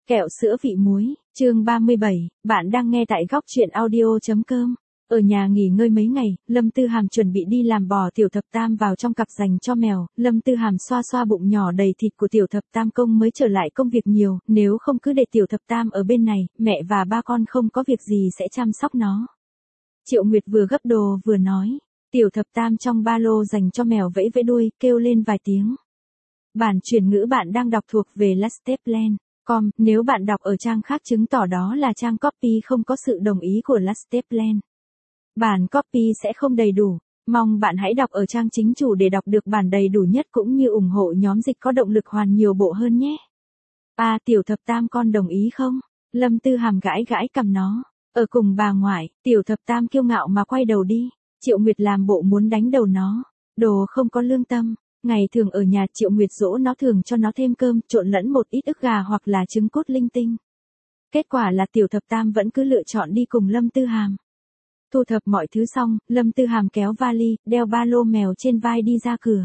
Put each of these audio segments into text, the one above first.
Kẹo sữa vị muối, chương 37, bạn đang nghe tại góc truyện audio.com. Ở nhà nghỉ ngơi mấy ngày, Lâm Tư Hàm chuẩn bị đi làm bò tiểu thập tam vào trong cặp dành cho mèo. Lâm Tư Hàm xoa xoa bụng nhỏ đầy thịt của tiểu thập tam công mới trở lại công việc nhiều, nếu không cứ để tiểu thập tam ở bên này, mẹ và ba con không có việc gì sẽ chăm sóc nó. Triệu Nguyệt vừa gấp đồ vừa nói, tiểu thập tam trong ba lô dành cho mèo vẫy vẫy đuôi, kêu lên vài tiếng. Bản chuyển ngữ bạn đang đọc thuộc về Lasteplan. Nếu bạn đọc ở trang khác chứng tỏ đó là trang copy không có sự đồng ý của Lasteplan. Bản copy sẽ không đầy đủ. Mong bạn hãy đọc ở trang chính chủ để đọc được bản đầy đủ nhất cũng như ủng hộ nhóm dịch có động lực hoàn nhiều bộ hơn nhé. Tiểu thập tam con đồng ý không? Lâm Tư Hàm gãi gãi cằm nó. Ở cùng bà ngoại, tiểu thập tam kiêu ngạo mà quay đầu đi. Triệu Nguyệt làm bộ muốn đánh đầu nó. Đồ không có lương tâm. Ngày thường ở nhà Triệu Nguyệt dỗ nó thường cho nó thêm cơm, trộn lẫn một ít ức gà hoặc là trứng cốt linh tinh. Kết quả là tiểu thập tam vẫn cứ lựa chọn đi cùng Lâm Tư Hàm. Thu thập mọi thứ xong, Lâm Tư Hàm kéo vali, đeo ba lô mèo trên vai đi ra cửa.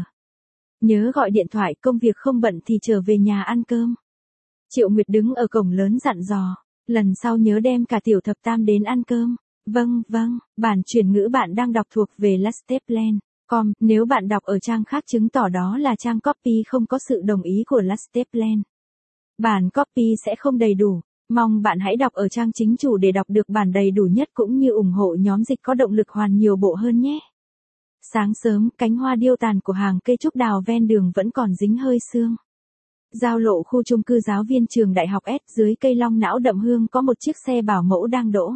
Nhớ gọi điện thoại, công việc không bận thì trở về nhà ăn cơm. Triệu Nguyệt đứng ở cổng lớn dặn dò, lần sau nhớ đem cả tiểu thập tam đến ăn cơm. Vâng, bản chuyển ngữ bạn đang đọc thuộc về Lasteplan. Nếu bạn đọc ở trang khác chứng tỏ đó là trang copy không có sự đồng ý của Lasteplan. Bản copy sẽ không đầy đủ. Mong bạn hãy đọc ở trang chính chủ để đọc được bản đầy đủ nhất cũng như ủng hộ nhóm dịch có động lực hoàn nhiều bộ hơn nhé. Sáng sớm, cánh hoa điêu tàn của hàng cây trúc đào ven đường vẫn còn dính hơi sương. Giao lộ khu chung cư giáo viên trường đại học S dưới cây long não đậm hương có một chiếc xe bảo mẫu đang đỗ.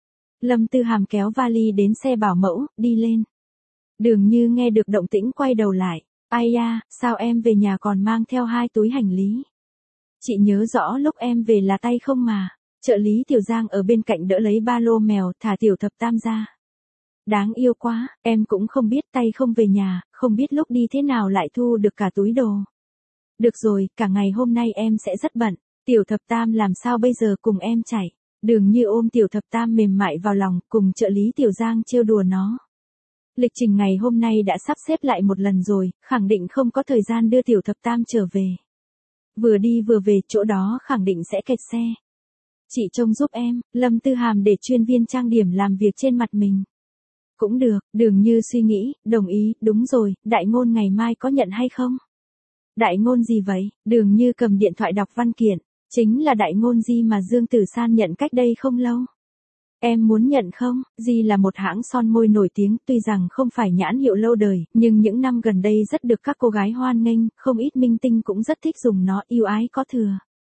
Lâm Tư Hàm kéo vali đến xe bảo mẫu, đi lên. Đường Như nghe được động tĩnh quay đầu lại. Ai da, sao em về nhà còn mang theo 2 túi hành lý? Chị nhớ rõ lúc em về là tay không mà. Trợ lý Tiểu Giang ở bên cạnh đỡ lấy ba lô mèo thả tiểu thập tam ra. Đáng yêu quá, em cũng không biết tay không về nhà, không biết lúc đi thế nào lại thu được cả túi đồ. Được rồi, cả ngày hôm nay em sẽ rất bận. Tiểu thập tam làm sao bây giờ cùng em chạy. Đường Như ôm tiểu thập tam mềm mại vào lòng, cùng trợ lý Tiểu Giang trêu đùa nó. Lịch trình ngày hôm nay đã sắp xếp lại một lần rồi, khẳng định không có thời gian đưa tiểu thập tam trở về. Vừa đi vừa về, chỗ đó khẳng định sẽ kẹt xe. Chị trông giúp em, Lâm Tư Hàm để chuyên viên trang điểm làm việc trên mặt mình. Cũng được, Đường Như suy nghĩ, đồng ý, đúng rồi, Đại Ngôn ngày mai có nhận hay không? Đại Ngôn gì vậy? Đường Như cầm điện thoại đọc văn kiện, chính là Đại Ngôn Di mà Dương Tử San nhận cách đây không lâu. Em muốn nhận không? Di là một hãng son môi nổi tiếng, tuy rằng không phải nhãn hiệu lâu đời, nhưng những năm gần đây rất được các cô gái hoan nghênh, không ít minh tinh cũng rất thích dùng nó, yêu ái có thừa.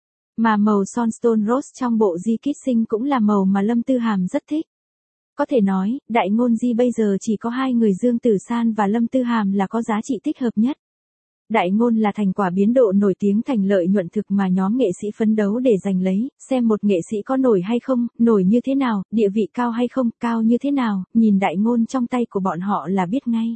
Mà màu son Stone Rose trong bộ Di Kissing cũng là màu mà Lâm Tư Hàm rất thích. Có thể nói, Đại Ngôn Di bây giờ chỉ có 2 người Dương Tử San và Lâm Tư Hàm là có giá trị thích hợp nhất. Đại Ngôn là thành quả biến độ nổi tiếng thành lợi nhuận thực mà nhóm nghệ sĩ phấn đấu để giành lấy, xem một nghệ sĩ có nổi hay không, nổi như thế nào, địa vị cao hay không, cao như thế nào, nhìn Đại Ngôn trong tay của bọn họ là biết ngay.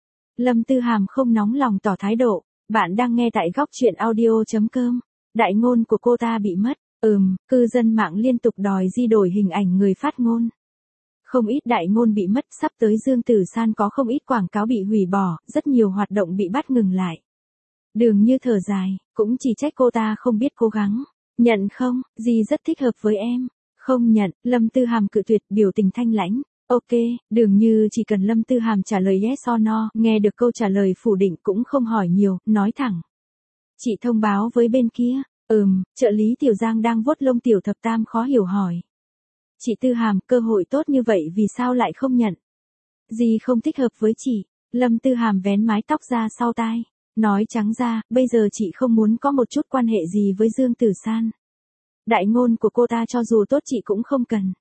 Lâm Tư Hàm không nóng lòng tỏ thái độ, bạn đang nghe tại góc truyện audio.com. Đại Ngôn của cô ta bị mất, cư dân mạng liên tục đòi Di đổi hình ảnh người phát ngôn. Không ít Đại Ngôn bị mất, sắp tới Dương Tử San có không ít quảng cáo bị hủy bỏ, rất nhiều hoạt động bị bắt ngừng lại. Đường Như thở dài, cũng chỉ trách cô ta không biết cố gắng. Nhận không, Di rất thích hợp với em. Không nhận, Lâm Tư Hàm cự tuyệt, biểu tình thanh lãnh. Ok, Đường Như chỉ cần Lâm Tư Hàm trả lời yes or no, nghe được câu trả lời phủ định cũng không hỏi nhiều, nói thẳng. Chị thông báo với bên kia. Trợ lý Tiểu Giang đang vuốt lông tiểu thập tam khó hiểu hỏi. Chị Tư Hàm, cơ hội tốt như vậy vì sao lại không nhận? Di không thích hợp với chị. Lâm Tư Hàm vén mái tóc ra sau tai. Nói trắng ra, bây giờ chị không muốn có một chút quan hệ gì với Dương Tử San. Đại Ngôn của cô ta cho dù tốt chị cũng không cần.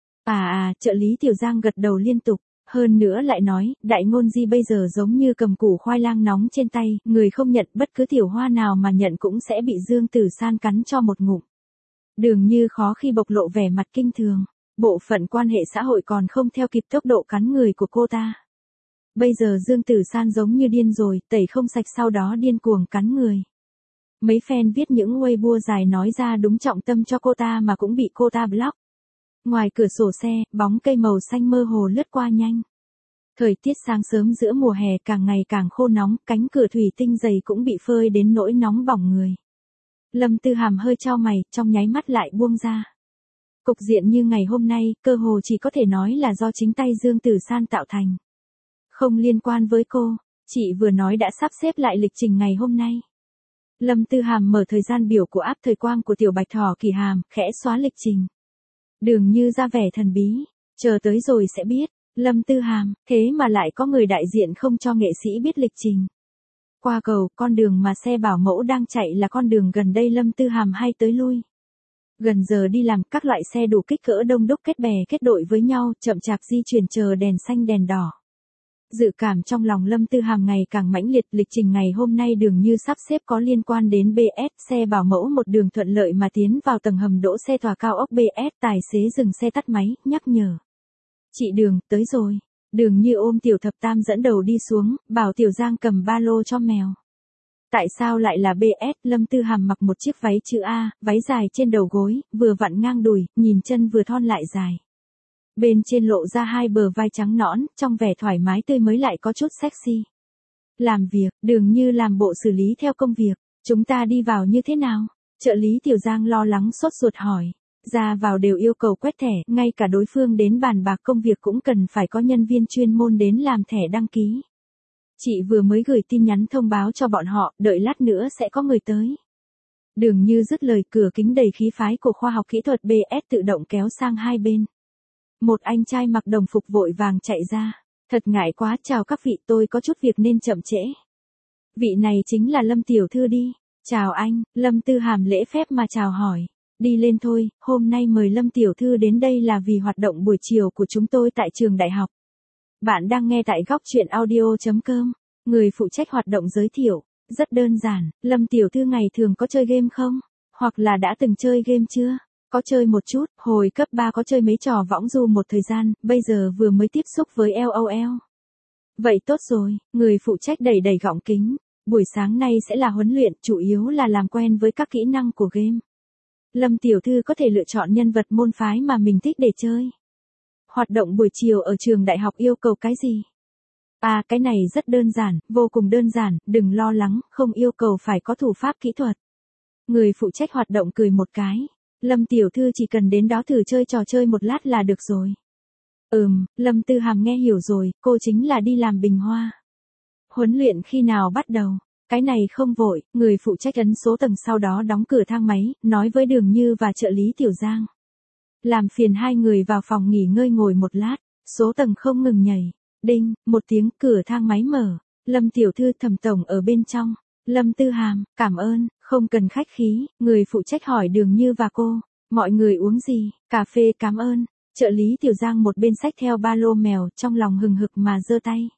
Trợ lý Tiểu Giang gật đầu liên tục. Hơn nữa lại nói, Đại Ngôn Di bây giờ giống như cầm củ khoai lang nóng trên tay, người không nhận bất cứ tiểu hoa nào mà nhận cũng sẽ bị Dương Tử San cắn cho một ngụm. Đường Như khó khi bộc lộ vẻ mặt kinh thường. Bộ phận quan hệ xã hội còn không theo kịp tốc độ cắn người của cô ta. Bây giờ Dương Tử San giống như điên rồi, tẩy không sạch sau đó điên cuồng cắn người. Mấy fan viết những Weibo dài nói ra đúng trọng tâm cho cô ta mà cũng bị cô ta block. Ngoài cửa sổ xe, bóng cây màu xanh mơ hồ lướt qua nhanh. Thời tiết sáng sớm giữa mùa hè càng ngày càng khô nóng, cánh cửa thủy tinh dày cũng bị phơi đến nỗi nóng bỏng người. Lâm Tư Hàm hơi chau mày, trong nháy mắt lại buông ra. Cục diện như ngày hôm nay, cơ hồ chỉ có thể nói là do chính tay Dương Tử San tạo thành. Không liên quan với cô, chị vừa nói đã sắp xếp lại lịch trình ngày hôm nay. Lâm Tư Hàm mở thời gian biểu của áp thời quang của Tiểu Bạch Thỏ Kỳ Hàm, khẽ xóa lịch trình. Đường Như ra vẻ thần bí, chờ tới rồi sẽ biết. Lâm Tư Hàm, thế mà lại có người đại diện không cho nghệ sĩ biết lịch trình. Qua cầu, con đường mà xe bảo mẫu đang chạy là con đường gần đây Lâm Tư Hàm hay tới lui. Gần giờ đi làm, các loại xe đủ kích cỡ đông đúc kết bè kết đội với nhau, chậm chạp di chuyển chờ đèn xanh đèn đỏ. Dự cảm trong lòng Lâm Tư Hàm ngày càng mãnh liệt, lịch trình ngày hôm nay Đường Như sắp xếp có liên quan đến BS, xe bảo mẫu một đường thuận lợi mà tiến vào tầng hầm đỗ xe tòa cao ốc BS, tài xế dừng xe tắt máy, nhắc nhở. Chị Đường, tới rồi. Đường Như ôm Tiểu Thập Tam dẫn đầu đi xuống, bảo Tiểu Giang cầm ba lô cho mèo. Tại sao lại là BS? Lâm Tư Hàm mặc một chiếc váy chữ A, váy dài trên đầu gối, vừa vặn ngang đùi, nhìn chân vừa thon lại dài. Bên trên lộ ra hai bờ vai trắng nõn, trong vẻ thoải mái tươi mới lại có chút sexy. Làm việc, Đường Như làm bộ xử lý theo công việc. Chúng ta đi vào như thế nào? Trợ lý Tiểu Giang lo lắng sốt ruột hỏi. Ra vào đều yêu cầu quét thẻ, ngay cả đối phương đến bàn bạc công việc cũng cần phải có nhân viên chuyên môn đến làm thẻ đăng ký. Chị vừa mới gửi tin nhắn thông báo cho bọn họ, đợi lát nữa sẽ có người tới. Đường Như dứt lời, cửa kính đầy khí phái của khoa học kỹ thuật BS tự động kéo sang hai bên. Một anh trai mặc đồng phục vội vàng chạy ra. Thật ngại quá, chào các vị, tôi có chút việc nên chậm trễ. Vị này chính là Lâm tiểu thư đi. Chào anh. Lâm Tư Hàm lễ phép mà chào hỏi. Đi lên thôi, hôm nay mời Lâm tiểu thư đến đây là vì hoạt động buổi chiều của chúng tôi tại trường đại học. Bạn đang nghe tại góc truyện audio.com. Người phụ trách hoạt động giới thiệu. Rất đơn giản, Lâm tiểu thư ngày thường có chơi game không? Hoặc là đã từng chơi game chưa? Có chơi một chút, hồi cấp 3 có chơi mấy trò võng du một thời gian, bây giờ vừa mới tiếp xúc với LOL. Vậy tốt rồi, người phụ trách đẩy đẩy gọng kính. Buổi sáng nay sẽ là huấn luyện, chủ yếu là làm quen với các kỹ năng của game. Lâm tiểu thư có thể lựa chọn nhân vật môn phái mà mình thích để chơi. Hoạt động buổi chiều ở trường đại học yêu cầu cái gì? À, cái này rất đơn giản, vô cùng đơn giản, đừng lo lắng, không yêu cầu phải có thủ pháp kỹ thuật. Người phụ trách hoạt động cười một cái. Lâm tiểu thư chỉ cần đến đó thử chơi trò chơi một lát là được rồi. Lâm Tư Hàm nghe hiểu rồi, cô chính là đi làm bình hoa. Huấn luyện khi nào bắt đầu? Cái này không vội, người phụ trách ấn số tầng sau đó đóng cửa thang máy, nói với Đường Như và trợ lý Tiểu Giang. Làm phiền hai người vào phòng nghỉ ngơi ngồi một lát, số tầng không ngừng nhảy. Đinh, một tiếng, cửa thang máy mở. Lâm tiểu thư, Thẩm tổng ở bên trong. Lâm Tư Hàm, cảm ơn, không cần khách khí, người phụ trách hỏi Đường Như và cô. Mọi người uống gì? Cà phê, cảm ơn. Trợ lý Tiểu Giang một bên xách theo ba lô mèo, trong lòng hừng hực mà giơ tay.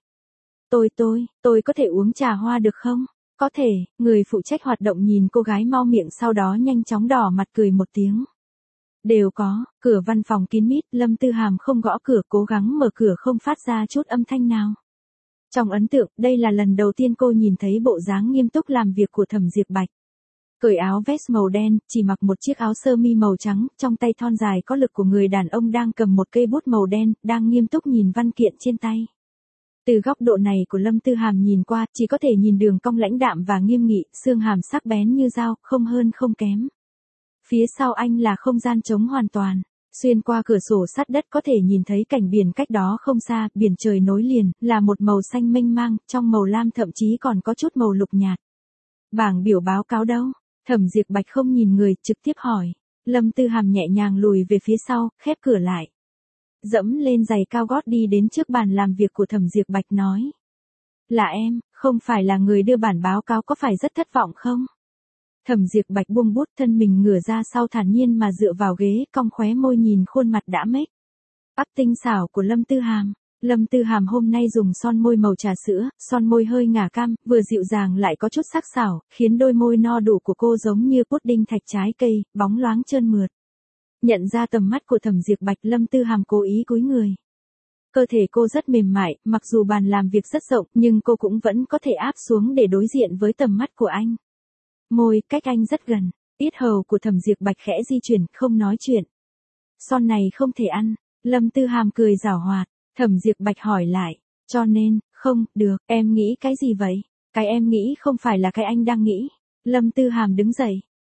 Tôi có thể uống trà hoa được không? Có thể, người phụ trách hoạt động nhìn cô gái mau miệng sau đó nhanh chóng đỏ mặt cười một tiếng. Đều có, cửa văn phòng kín mít, Lâm Tư Hàm không gõ cửa, cố gắng mở cửa không phát ra chút âm thanh nào. Trong ấn tượng, đây là lần đầu tiên cô nhìn thấy bộ dáng nghiêm túc làm việc của Thẩm Diệp Bạch. Cởi áo vest màu đen, chỉ mặc một chiếc áo sơ mi màu trắng, trong tay thon dài có lực của người đàn ông đang cầm một cây bút màu đen, đang nghiêm túc nhìn văn kiện trên tay. Từ góc độ này của Lâm Tư Hàm nhìn qua, chỉ có thể nhìn đường cong lãnh đạm và nghiêm nghị, xương hàm sắc bén như dao, không hơn không kém. Phía sau anh là không gian trống hoàn toàn. Xuyên qua cửa sổ sắt đất có thể nhìn thấy cảnh biển cách đó không xa, biển trời nối liền, là một màu xanh mênh mang, trong màu lam thậm chí còn có chút màu lục nhạt. Bảng biểu báo cáo đâu? Thẩm Diệp Bạch không nhìn người, trực tiếp hỏi. Lâm Tư Hàm nhẹ nhàng lùi về phía sau, khép cửa lại. Dẫm lên giày cao gót đi đến trước bàn làm việc của Thẩm Diệp Bạch nói. Là em, không phải là người đưa bản báo cáo, có phải rất thất vọng không? Thẩm Diệp Bạch buông bút, thân mình ngửa ra sau thản nhiên mà dựa vào ghế, cong khóe môi nhìn khuôn mặt đã make up tinh xảo của Lâm Tư Hàm. Lâm Tư Hàm hôm nay dùng son môi màu trà sữa, son môi hơi ngả cam, vừa dịu dàng lại có chút sắc sảo, khiến đôi môi no đủ của cô giống như pudding thạch trái cây, bóng loáng trơn mượt. Nhận ra tầm mắt của Thẩm Diệp Bạch, Lâm Tư Hàm cố ý cúi người. Cơ thể cô rất mềm mại, mặc dù bàn làm việc rất rộng, nhưng cô cũng vẫn có thể áp xuống để đối diện với tầm mắt của anh. Môi cách anh rất gần, yết hầu của Thẩm Diệp Bạch khẽ di chuyển, không nói chuyện. Son này không thể ăn. Lâm Tư Hàm cười giảo hoạt. Thẩm Diệp Bạch hỏi lại, cho nên, không, được, em nghĩ cái gì vậy? Cái em nghĩ không phải là cái anh đang nghĩ. Lâm Tư Hàm đứng dậy,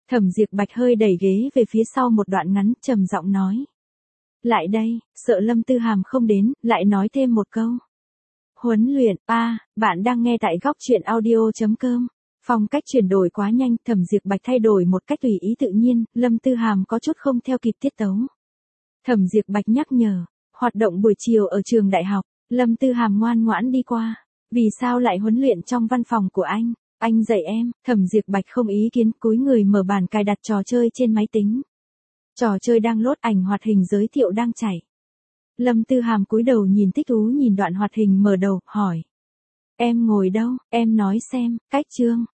Thẩm Diệp Bạch hơi đẩy ghế về phía sau một đoạn ngắn, trầm giọng nói. Lại đây, sợ Lâm Tư Hàm không đến, lại nói thêm một câu. Huấn luyện, bạn đang nghe tại góc truyện audio.com. Phong cách chuyển đổi quá nhanh, Thẩm Diệp Bạch thay đổi một cách tùy ý tự nhiên, Lâm Tư Hàm có chút không theo kịp tiết tấu. Thẩm Diệp Bạch nhắc nhở, hoạt động buổi chiều ở trường đại học, Lâm Tư Hàm ngoan ngoãn đi qua. Vì sao lại huấn luyện trong văn phòng của anh? Anh dạy em. Thẩm Diệp Bạch không ý kiến, cúi người mở bàn cài đặt trò chơi trên máy tính. Trò chơi đang load, ảnh hoạt hình giới thiệu đang chảy. Lâm Tư Hàm cúi đầu nhìn thích thú nhìn đoạn hoạt hình mở đầu, hỏi. Em ngồi đâu, em nói xem, cách chương.